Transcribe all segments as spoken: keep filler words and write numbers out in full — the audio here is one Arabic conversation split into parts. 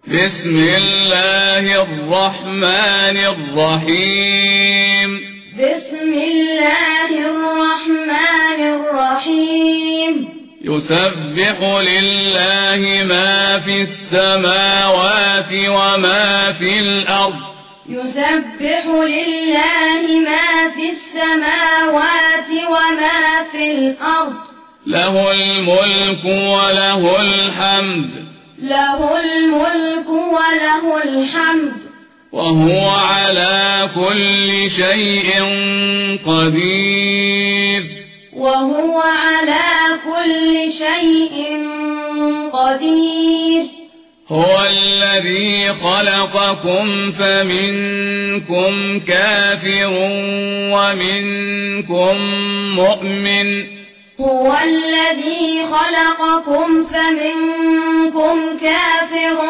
بسم الله الرحمن الرحيم بسم الله الرحمن الرحيم يسبح لله ما في السماوات وما في الأرض يسبح لله ما في السماوات وما في الأرض له الملك وله الحمد له الملك وله الحمد وهو على كل شيء قدير وهو على كل شيء قدير هو الذي خلقكم فمنكم كافر ومنكم مؤمن هو الذي خلقكم فمنكم كافر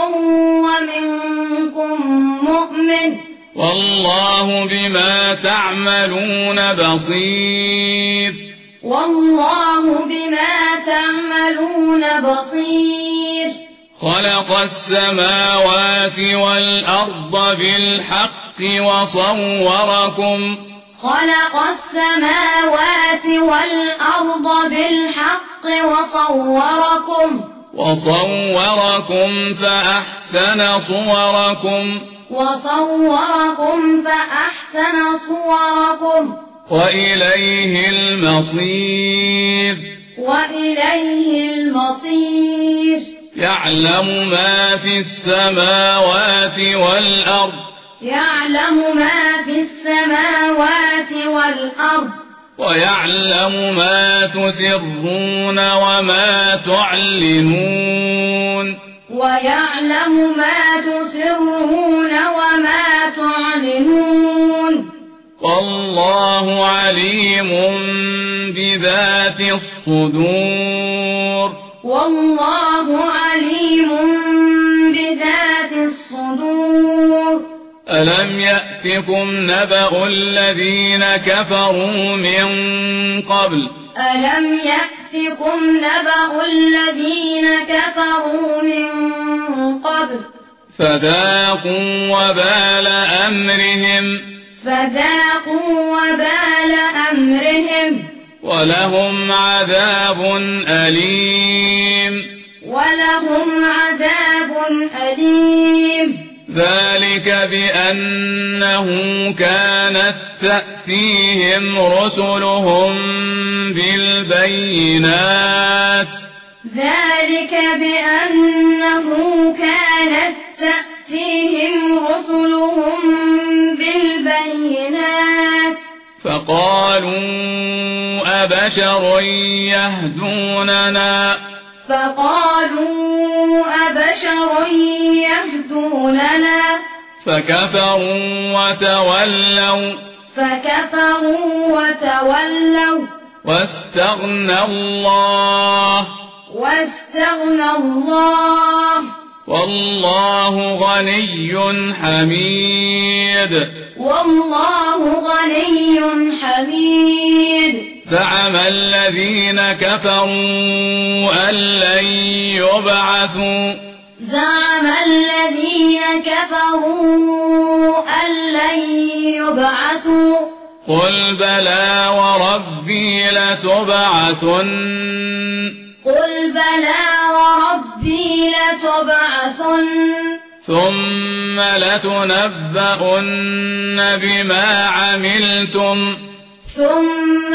ومنكم مؤمن والله بما تعملون بصير والله بما تعملون بصير خلق السماوات والأرض بالحق وصوركم خلق السماوات والأرض بالحق وصوركم وصوركم فأحسن صوركم وصوركم فأحسن صوركم وإليه المصير وإليه المصير يعلم ما في السماوات والأرض يعلم ما في السماوات والأرض ويعلم ما تسرون وما تعلنون ويعلم ما تسرون وما تعلنون والله عليم بذات الصدور والله عليم بذات الصدور ألم يأتكم نبأ الذين كفروا من قبل ألم يأتكم نبأ الذين كفروا من قبل فذاقوا وبال أمرهم فذاقوا وبال أمرهم ولهم عذاب أليم ولهم عذاب أليم ذلك بأنه كانت تأتيهم رسلهم بالبينات ذلك بأنه كانت تأتيهم رسلهم بالبينات فقالوا أبشر يهدوننا فقالوا أبشر يهدوننا فكفروا وتولوا فكفروا وتولوا واستغنى الله واستغنى الله والله غني حميد والله غني حميد زعم الذين كفروا أن لن يبعثوا زعم الذين كفروا أن لن يبعثوا قل بلى وربي لتبعثن قل بلى وربي لتبعثن ثم لتنبؤن بما عملتم ثم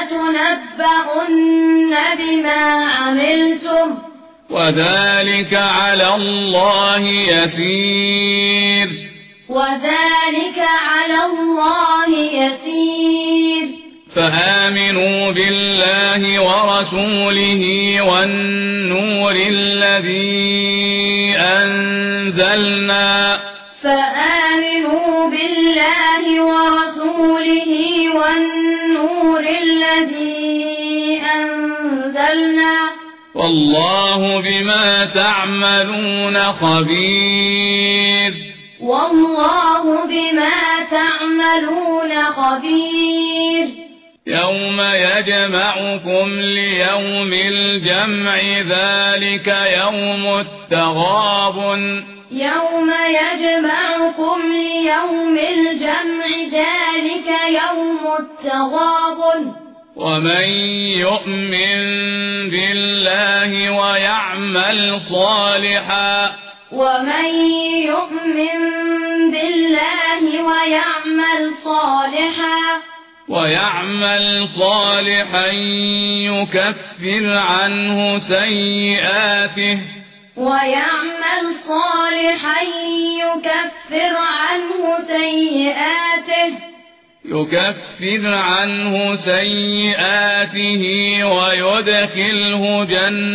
لتنبؤن بما عملتم وذلك على الله يسير وذلك على الله يسير فآمنوا بالله ورسوله والنور الذي أنزلنا فآمنوا بالله ورسوله والنور الذي أنزلنا والله بما تعملون خبير والله بما تعملون خبير يوم يجمعكم ليوم الجمع ذلك يوم التغابن يوم يجمعكم ليوم الجمع ذلك يوم التغابن ومن يؤمن بالله ويعمل صالحا ومن يؤمن بالله ويعمل صالحا ويعمل صالحا يكفر عنه سيئاته ويعمل صالحا يكفر عنه سيئاته يكفر عنه سيئاته ويدخله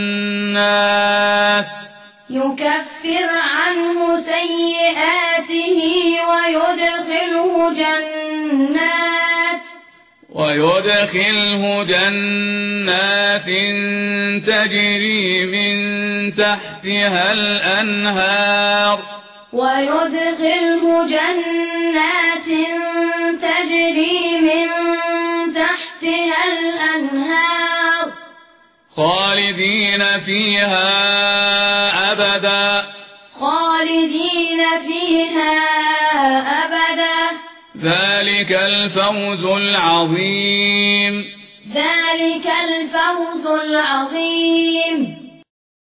جنات يكفر عنه سيئاته ويدخله جنات ويدخله جنات تجري من تحتها الأنهار ويدخله جنات تجري من تحتها الأنهار خالدين فيها أبدا خالدين فيها أبدا ذلك الفوز العظيم ذلك الفوز العظيم